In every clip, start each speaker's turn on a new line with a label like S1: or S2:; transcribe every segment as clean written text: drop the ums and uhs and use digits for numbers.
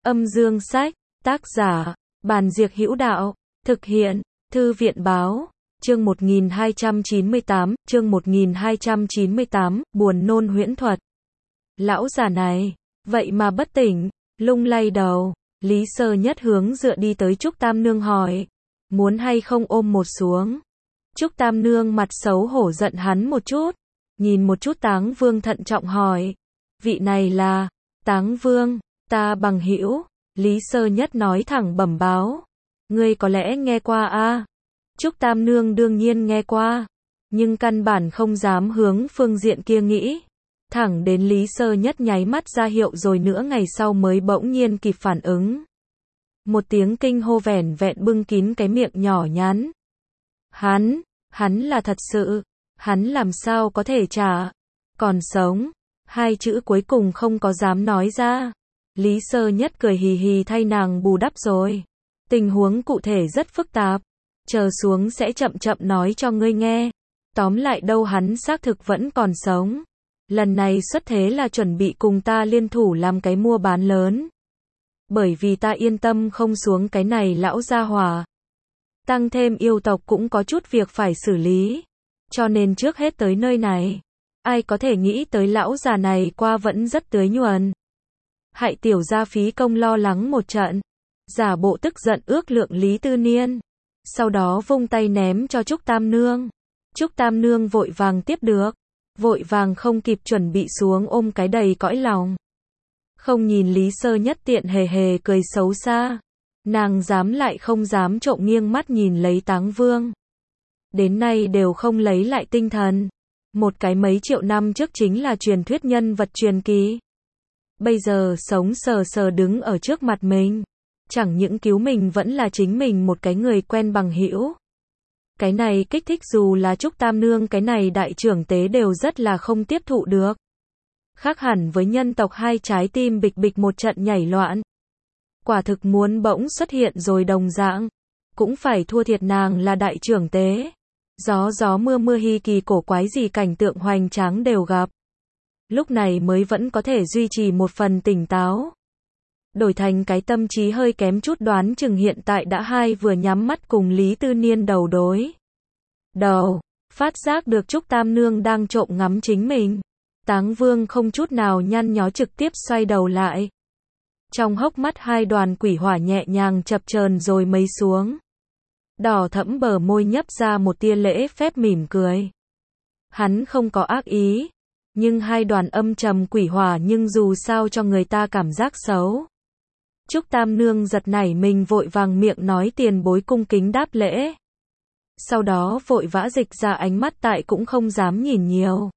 S1: Âm dương sách, tác giả, Bàn Diệc Hữu Đạo, thực hiện, Thư viện Báo, chương 1298, buồn nôn huyễn thuật. Lão già này, vậy mà bất tỉnh, lung lay đầu, Lý Sơ Nhất hướng dựa đi tới Trúc Tam Nương hỏi, muốn hay không ôm một xuống. Trúc Tam Nương mặt xấu hổ giận hắn một chút, nhìn một chút Táng Vương thận trọng hỏi, vị này là, Táng Vương, ta bằng hữu. Lý Sơ Nhất nói thẳng bẩm báo, ngươi có lẽ nghe qua a? Trúc Tam Nương đương nhiên nghe qua, nhưng căn bản không dám hướng phương diện kia nghĩ. Thẳng đến Lý Sơ Nhất nháy mắt ra hiệu rồi nửa ngày sau mới bỗng nhiên kịp phản ứng. Một tiếng kinh hô vẻn vẹn bưng kín cái miệng nhỏ nhắn. Hắn là thật sự, hắn làm sao có thể trả, còn sống, hai chữ cuối cùng không có dám nói ra. Lý Sơ Nhất cười hì hì thay nàng bù đắp rồi. Tình huống cụ thể rất phức tạp, chờ xuống sẽ chậm chậm nói cho ngươi nghe. Tóm lại đâu hắn xác thực vẫn còn sống. Lần này xuất thế là chuẩn bị cùng ta liên thủ làm cái mua bán lớn. Bởi vì ta yên tâm không xuống cái này lão gia hỏa. Tăng thêm yêu tộc cũng có chút việc phải xử lý. Cho nên trước hết tới nơi này. Ai có thể nghĩ tới lão già này qua vẫn rất tưới nhuần. Hại tiểu gia phí công lo lắng một trận. Giả bộ tức giận ước lượng Lý Tư Niên. Sau đó vung tay ném cho Trúc Tam Nương. Trúc Tam Nương vội vàng tiếp được. Vội vàng không kịp chuẩn bị xuống ôm cái đầy cõi lòng. Không nhìn Lý Sơ Nhất tiện hề hề cười xấu xa. Nàng dám lại không dám trộm nghiêng mắt nhìn lấy Táng Vương. Đến nay đều không lấy lại tinh thần. Một cái mấy triệu năm trước chính là truyền thuyết nhân vật truyền kỳ. Bây giờ sống sờ sờ đứng ở trước mặt mình. Chẳng những cứu mình vẫn là chính mình một cái người quen bằng hữu. Cái này kích thích dù là Trúc Tam Nương cái này đại trưởng tế đều rất là không tiếp thụ được. Khác hẳn với nhân tộc hai trái tim bịch bịch một trận nhảy loạn. Quả thực muốn bỗng xuất hiện rồi đồng dạng. Cũng phải thua thiệt nàng là đại trưởng tế. Gió mưa hi kỳ cổ quái gì cảnh tượng hoành tráng đều gặp. Lúc này mới vẫn có thể duy trì một phần tỉnh táo. Đổi thành cái tâm trí hơi kém chút đoán chừng hiện tại đã hai vừa nhắm mắt cùng Lý Tư Niên đầu đối. Phát giác được Trúc Tam Nương đang trộm ngắm chính mình. Táng Vương không chút nào nhăn nhó trực tiếp xoay đầu lại. Trong hốc mắt hai đoàn quỷ hỏa nhẹ nhàng chập chờn rồi mấy xuống. Đỏ thẫm bờ môi nhấp ra một tia lễ phép mỉm cười. Hắn không có ác ý. Nhưng hai đoàn âm trầm quỷ hỏa nhưng dù sao cho người ta cảm giác xấu. Trúc Tam Nương giật nảy mình vội vàng miệng nói tiền bối cung kính đáp lễ. Sau đó vội vã dịch ra ánh mắt tại cũng không dám nhìn nhiều.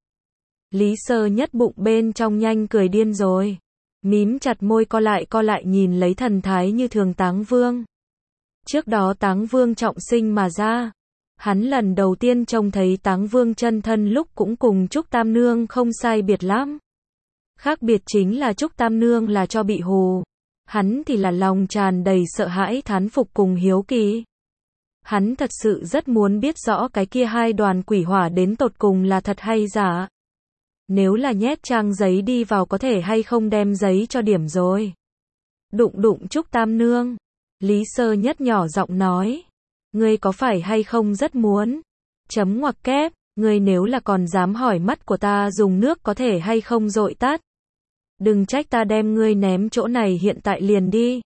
S1: Lý Sơ Nhất bụng bên trong nhanh cười điên rồi. Mím chặt môi co lại nhìn lấy thần thái như thường Táng Vương. Trước đó Táng Vương trọng sinh mà ra. Hắn lần đầu tiên trông thấy Táng Vương chân thân lúc cũng cùng Trúc Tam Nương không sai biệt lắm. Khác biệt chính là Trúc Tam Nương là cho bị hù. Hắn thì là lòng tràn đầy sợ hãi thán phục cùng hiếu kỳ. Hắn thật sự rất muốn biết rõ cái kia hai đoàn quỷ hỏa đến tột cùng là thật hay giả. Nếu là nhét trang giấy đi vào có thể hay không đem giấy cho điểm rồi. Đụng Trúc Tam Nương. Lý Sơ Nhất nhỏ giọng nói. Ngươi có phải hay không rất muốn. Chấm ngoặc kép. Ngươi nếu là còn dám hỏi mắt của ta dùng nước có thể hay không dội tát. Đừng trách ta đem ngươi ném chỗ này hiện tại liền đi.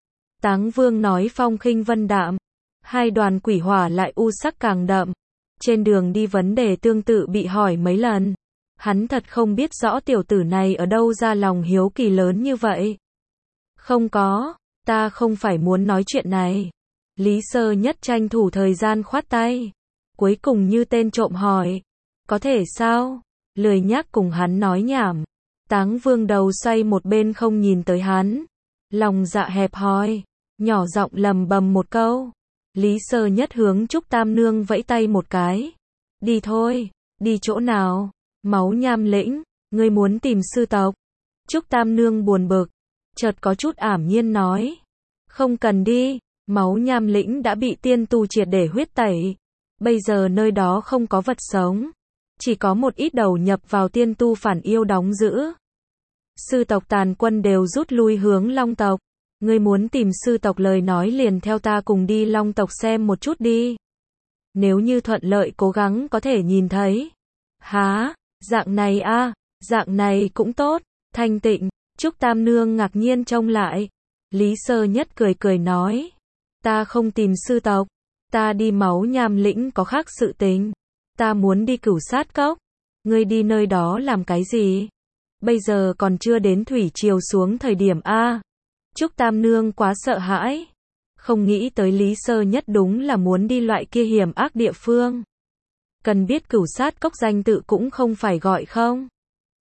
S1: Táng Vương nói phong khinh vân đạm. Hai đoàn quỷ hỏa lại u sắc càng đậm. Trên đường đi vấn đề tương tự bị hỏi mấy lần. Hắn thật không biết rõ tiểu tử này ở đâu ra lòng hiếu kỳ lớn như vậy. Không có, ta không phải muốn nói chuyện này. Lý Sơ Nhất tranh thủ thời gian khoát tay. Cuối cùng như tên trộm hỏi. Có thể sao? Lười nhác cùng hắn nói nhảm. Táng Vương đầu xoay một bên không nhìn tới hắn. Lòng dạ hẹp hòi. Nhỏ giọng lầm bầm một câu. Lý Sơ Nhất hướng Trúc Tam Nương vẫy tay một cái. Đi thôi. Đi chỗ nào? Máu Nham Lĩnh. Ngươi muốn tìm sư tộc. Trúc Tam Nương buồn bực. Chợt có chút ảm nhiên nói. Không cần đi. Máu Nham Lĩnh đã bị tiên tu triệt để huyết tẩy. Bây giờ nơi đó không có vật sống. Chỉ có một ít đầu nhập vào tiên tu phản yêu đóng giữ. Sư tộc tàn quân đều rút lui hướng Long tộc. Ngươi muốn tìm sư tộc lời nói liền theo ta cùng đi Long tộc xem một chút đi. Nếu như thuận lợi cố gắng có thể nhìn thấy. Há, dạng này a, dạng này cũng tốt. Thanh Tịnh, Trúc Tam Nương ngạc nhiên trông lại. Lý Sơ Nhất cười cười nói. Ta không tìm sư tộc. Ta đi Máu Nham Lĩnh có khác sự tình. Ta muốn đi Cửu Sát Cốc. Ngươi đi nơi đó làm cái gì? Bây giờ còn chưa đến thủy triều xuống thời điểm a. Trúc Tam Nương quá sợ hãi. Không nghĩ tới Lý Sơ Nhất đúng là muốn đi loại kia hiểm ác địa phương. Cần biết Cửu Sát Cốc danh tự cũng không phải gọi không.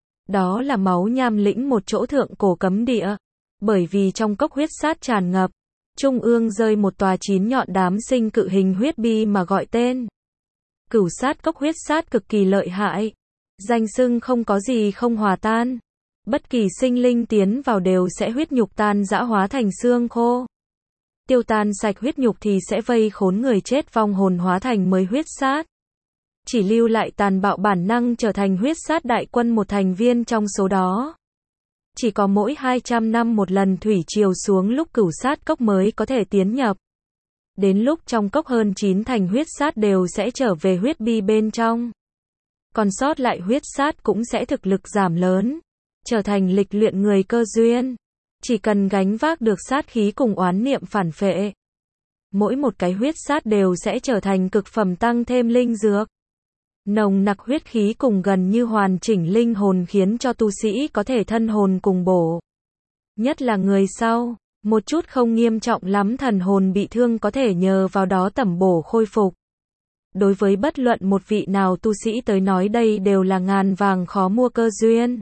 S1: Đó là Máu Nham Lĩnh, một chỗ thượng cổ cấm địa. Bởi vì trong cốc huyết sát tràn ngập, trung ương rơi một tòa 9 nhọn đám sinh cự hình huyết bi mà gọi tên. Cửu Sát Cốc huyết sát cực kỳ lợi hại. Danh xưng không có gì không hòa tan. Bất kỳ sinh linh tiến vào đều sẽ huyết nhục tan rã hóa thành xương khô. Tiêu tan sạch huyết nhục thì sẽ vây khốn người chết, vong hồn hóa thành mới huyết sát. Chỉ lưu lại tàn bạo bản năng trở thành huyết sát đại quân một thành viên trong số đó. Chỉ có mỗi 200 năm một lần thủy triều xuống lúc Cửu Sát Cốc mới có thể tiến nhập. Đến lúc trong cốc hơn 9 thành huyết sát đều sẽ trở về huyết bi bên trong. Còn sót lại huyết sát cũng sẽ thực lực giảm lớn, trở thành lịch luyện người cơ duyên. Chỉ cần gánh vác được sát khí cùng oán niệm phản phệ. Mỗi một cái huyết sát đều sẽ trở thành cực phẩm tăng thêm linh dược. Nồng nặc huyết khí cùng gần như hoàn chỉnh linh hồn khiến cho tu sĩ có thể thân hồn cùng bổ. Nhất là người sau, một chút không nghiêm trọng lắm thần hồn bị thương có thể nhờ vào đó tẩm bổ khôi phục. Đối với bất luận một vị nào tu sĩ tới nói đây đều là ngàn vàng khó mua cơ duyên.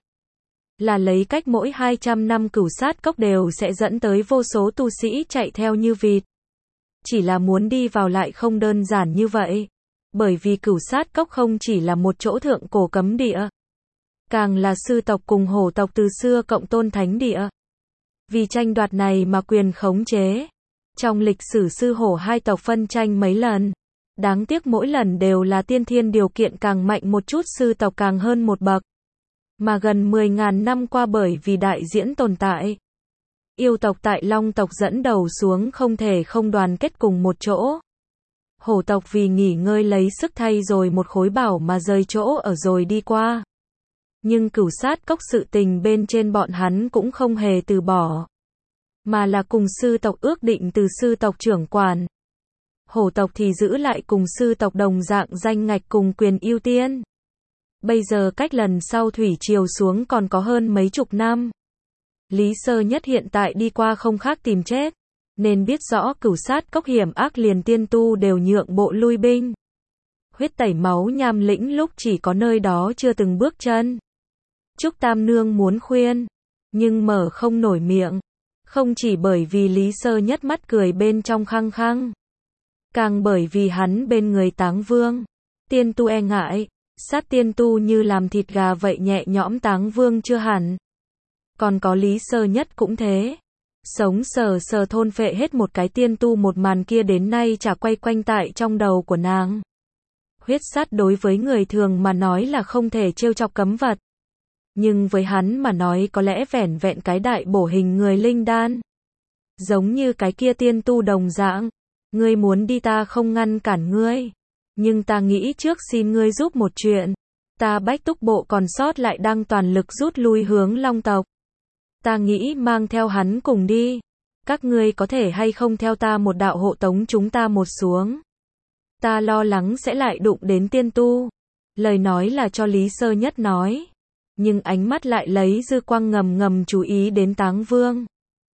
S1: Là lấy cách mỗi 200 năm Cửu Sát Cốc đều sẽ dẫn tới vô số tu sĩ chạy theo như vịt. Chỉ là muốn đi vào lại không đơn giản như vậy. Bởi vì Cửu Sát Cốc không chỉ là một chỗ thượng cổ cấm địa, càng là sư tộc cùng hổ tộc từ xưa cộng tôn thánh địa. Vì tranh đoạt này mà quyền khống chế. Trong lịch sử sư hổ hai tộc phân tranh mấy lần. Đáng tiếc mỗi lần đều là tiên thiên điều kiện càng mạnh một chút, sư tộc càng hơn một bậc. Mà gần 10.000 năm qua bởi vì đại diễn tồn tại, yêu tộc tại Long tộc dẫn đầu xuống không thể không đoàn kết cùng một chỗ. Hổ tộc vì nghỉ ngơi lấy sức thay rồi một khối bảo mà rời chỗ ở rồi đi qua. Nhưng Cửu Sát Cốc sự tình bên trên bọn hắn cũng không hề từ bỏ. Mà là cùng sư tộc ước định từ sư tộc trưởng quản. Hổ tộc thì giữ lại cùng sư tộc đồng dạng danh ngạch cùng quyền ưu tiên. Bây giờ cách lần sau thủy triều xuống còn có hơn mấy chục năm. Lý Sơ Nhất hiện tại đi qua không khác tìm chết. Nên biết rõ Cửu Sát Cốc hiểm ác liền tiên tu đều nhượng bộ lui binh. Huyết tẩy Máu Nham Lĩnh lúc chỉ có nơi đó chưa từng bước chân. Trúc Tam Nương muốn khuyên, nhưng mở không nổi miệng. Không chỉ bởi vì Lý Sơ Nhất mắt cười bên trong khăng khăng. Càng bởi vì hắn bên người Táng Vương. Tiên tu e ngại, sát tiên tu như làm thịt gà vậy nhẹ nhõm Táng Vương chưa hẳn. Còn có Lý Sơ Nhất cũng thế. Sống sờ sờ thôn phệ hết một cái tiên tu, một màn kia đến nay chả quay quanh tại trong đầu của nàng. Huyết sát đối với người thường mà nói là không thể trêu chọc cấm vật. Nhưng với hắn mà nói có lẽ vẻn vẹn cái đại bổ hình người linh đan. Giống như cái kia tiên tu đồng dạng. Ngươi muốn đi ta không ngăn cản ngươi. Nhưng ta nghĩ trước xin ngươi giúp một chuyện. Ta Bách Túc Bộ còn sót lại đang toàn lực rút lui hướng Long tộc. Ta nghĩ mang theo hắn cùng đi. Các ngươi có thể hay không theo ta một đạo hộ tống chúng ta một xuống. Ta lo lắng sẽ lại đụng đến tiên tu. Lời nói là cho Lý Sơ Nhất nói. Nhưng ánh mắt lại lấy dư quang ngầm ngầm chú ý đến Táng Vương.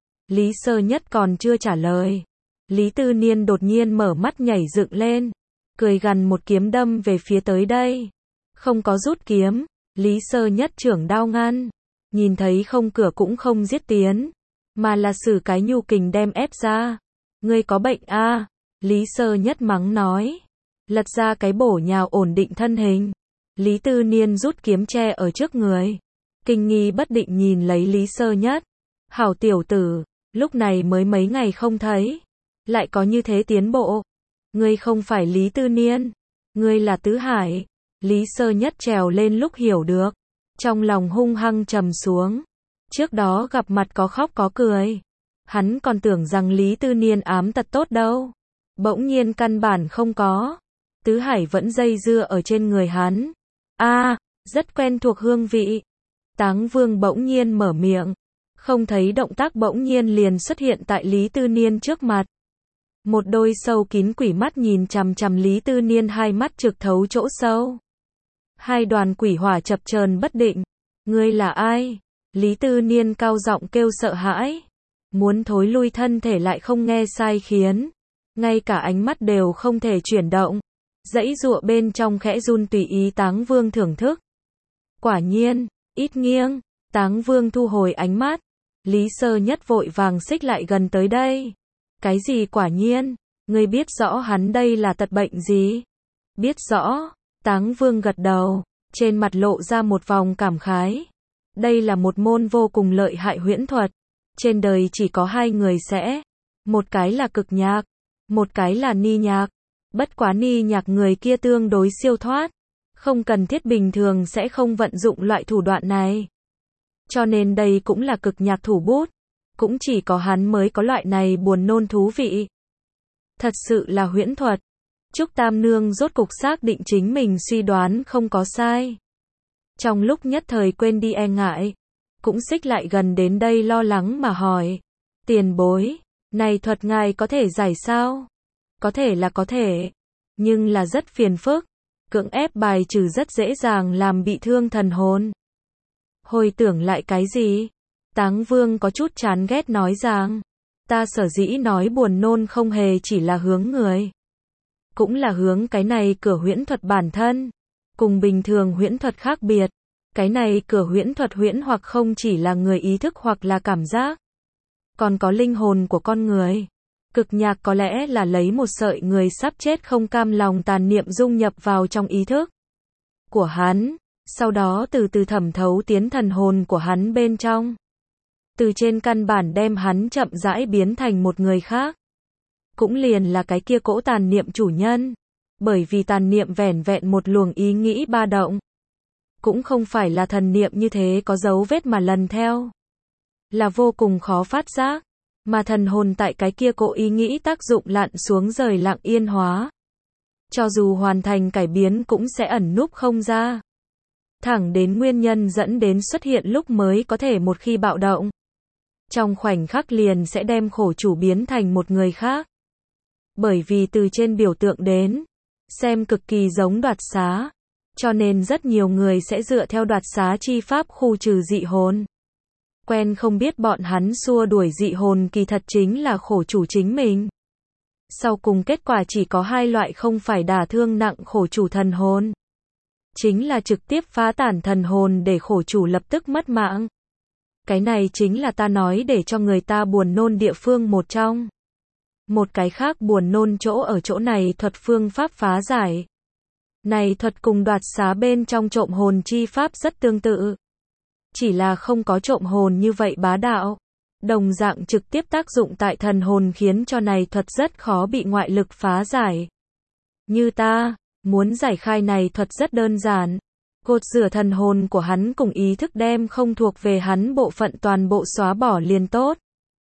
S1: Lý Sơ Nhất còn chưa trả lời. Lý Tư Niên đột nhiên mở mắt nhảy dựng lên. Cười gằn một kiếm đâm về phía tới đây. Không có rút kiếm. Lý Sơ Nhất trưởng đao ngăn. Nhìn thấy không cửa cũng không giết tiến. Mà là sử cái nhu kình đem ép ra. Ngươi có bệnh a? Lý Sơ Nhất mắng nói. Lật ra cái bổ nhào ổn định thân hình. Lý Tư Niên rút kiếm che ở trước người. Kinh nghi bất định nhìn lấy Lý Sơ Nhất. Hảo tiểu tử, lúc này mới mấy ngày không thấy. Lại có như thế tiến bộ. Ngươi không phải Lý Tư Niên. Ngươi là Tứ Hải. Lý Sơ Nhất trèo lên lúc hiểu được. Trong lòng hung hăng trầm xuống. Trước đó gặp mặt có khóc có cười. Hắn còn tưởng rằng Lý Tư Niên ám tật tốt đâu. Bỗng nhiên căn bản không có. Tứ Hải vẫn dây dưa ở trên người hắn. Rất quen thuộc hương vị. Táng Vương bỗng nhiên mở miệng. Không thấy động tác bỗng nhiên liền xuất hiện tại Lý Tư Niên trước mặt. Một đôi sâu kín quỷ mắt nhìn chằm chằm Lý Tư Niên, hai mắt trực thấu chỗ sâu. Hai đoàn quỷ hỏa chập chờn bất định. Ngươi là ai? Lý Tư Niên cao giọng kêu sợ hãi. Muốn thối lui thân thể lại không nghe sai khiến. Ngay cả ánh mắt đều không thể chuyển động. Dãy giụa bên trong khẽ run tùy ý Táng Vương thưởng thức. Quả nhiên, ít nghiêng. Táng Vương thu hồi ánh mắt. Lý Sơ Nhất vội vàng xích lại gần tới đây. Cái gì quả nhiên? Ngươi biết rõ hắn đây là tật bệnh gì? Biết rõ. Táng Vương gật đầu. Trên mặt lộ ra một vòng cảm khái. Đây là một môn vô cùng lợi hại huyễn thuật. Trên đời chỉ có hai người sẽ. Một cái là cực nhạc. Một cái là ni nhạc. Bất quá ni nhạc người kia tương đối siêu thoát. Không cần thiết bình thường sẽ không vận dụng loại thủ đoạn này. Cho nên đây cũng là cực nhạc thủ bút. Cũng chỉ có hắn mới có loại này buồn nôn thú vị. Thật sự là huyễn thuật. Trúc Tam Nương rốt cục xác định chính mình suy đoán không có sai. Trong lúc nhất thời quên đi e ngại. Cũng xích lại gần đến đây lo lắng mà hỏi. Tiền bối, này thuật ngài có thể giải sao? Có thể là có thể. Nhưng là rất phiền phức. Cưỡng ép bài trừ rất dễ dàng làm bị thương thần hồn. Hồi tưởng lại cái gì? Táng Vương có chút chán ghét nói rằng. Ta sở dĩ nói buồn nôn không hề chỉ là hướng người. Cũng là hướng cái này cửa huyễn thuật bản thân. Cùng bình thường huyễn thuật khác biệt. Cái này cửa huyễn thuật huyễn hoặc không chỉ là người ý thức hoặc là cảm giác. Còn có linh hồn của con người. Cực nhạc có lẽ là lấy một sợi người sắp chết không cam lòng tàn niệm dung nhập vào trong ý thức của hắn. Sau đó từ từ thẩm thấu tiến thần hồn của hắn bên trong. Từ trên căn bản đem hắn chậm rãi biến thành một người khác. Cũng liền là cái kia cỗ tàn niệm chủ nhân. Bởi vì tàn niệm vẻn vẹn một luồng ý nghĩ ba động. Cũng không phải là thần niệm như thế có dấu vết mà lần theo. Là vô cùng khó phát giác. Mà thần hồn tại cái kia cỗ ý nghĩ tác dụng lặn xuống rời lặng yên hóa. Cho dù hoàn thành cải biến cũng sẽ ẩn núp không ra. Thẳng đến nguyên nhân dẫn đến xuất hiện lúc mới có thể một khi bạo động. Trong khoảnh khắc liền sẽ đem khổ chủ biến thành một người khác. Bởi vì từ trên biểu tượng đến, xem cực kỳ giống đoạt xá. Cho nên rất nhiều người sẽ dựa theo đoạt xá chi pháp khu trừ dị hồn. Quen không biết bọn hắn xua đuổi dị hồn kỳ thật chính là khổ chủ chính mình. Sau cùng kết quả chỉ có hai loại, không phải đả thương nặng khổ chủ thần hồn. Chính là trực tiếp phá tản thần hồn để khổ chủ lập tức mất mạng. Cái này chính là ta nói để cho người ta buồn nôn địa phương một trong. Một cái khác buồn nôn chỗ ở chỗ này thuật phương pháp phá giải. Này thuật cùng đoạt xá bên trong trộm hồn chi pháp rất tương tự. Chỉ là không có trộm hồn như vậy bá đạo. Đồng dạng trực tiếp tác dụng tại thần hồn khiến cho này thuật rất khó bị ngoại lực phá giải. Như ta, muốn giải khai này thuật rất đơn giản. Gột rửa thần hồn của hắn cùng ý thức đem không thuộc về hắn bộ phận toàn bộ xóa bỏ liền tốt.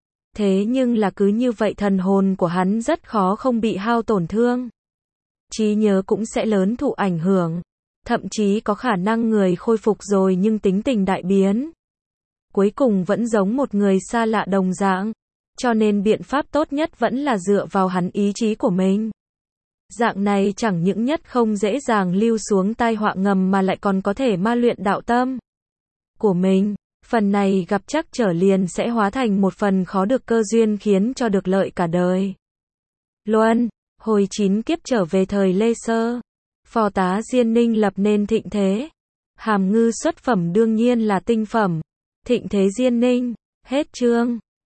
S1: Thế nhưng là cứ như vậy thần hồn của hắn rất khó không bị hao tổn thương. Trí nhớ cũng sẽ lớn thụ ảnh hưởng. Thậm chí có khả năng người khôi phục rồi nhưng tính tình đại biến. Cuối cùng vẫn giống một người xa lạ đồng dạng. Cho nên biện pháp tốt nhất vẫn là dựa vào hắn ý chí của mình. Dạng này chẳng những nhất không dễ dàng lưu xuống tai họa ngầm mà lại còn có thể ma luyện đạo tâm của mình. Phần này gặp chắc trở liền sẽ hóa thành một phần khó được cơ duyên khiến cho được lợi cả đời. Luân, hồi 9 kiếp trở về thời Lê Sơ. Phò tá Diên Ninh lập nên thịnh thế. Hàm ngư xuất phẩm đương nhiên là tinh phẩm. Thịnh thế Diên Ninh. Hết chương.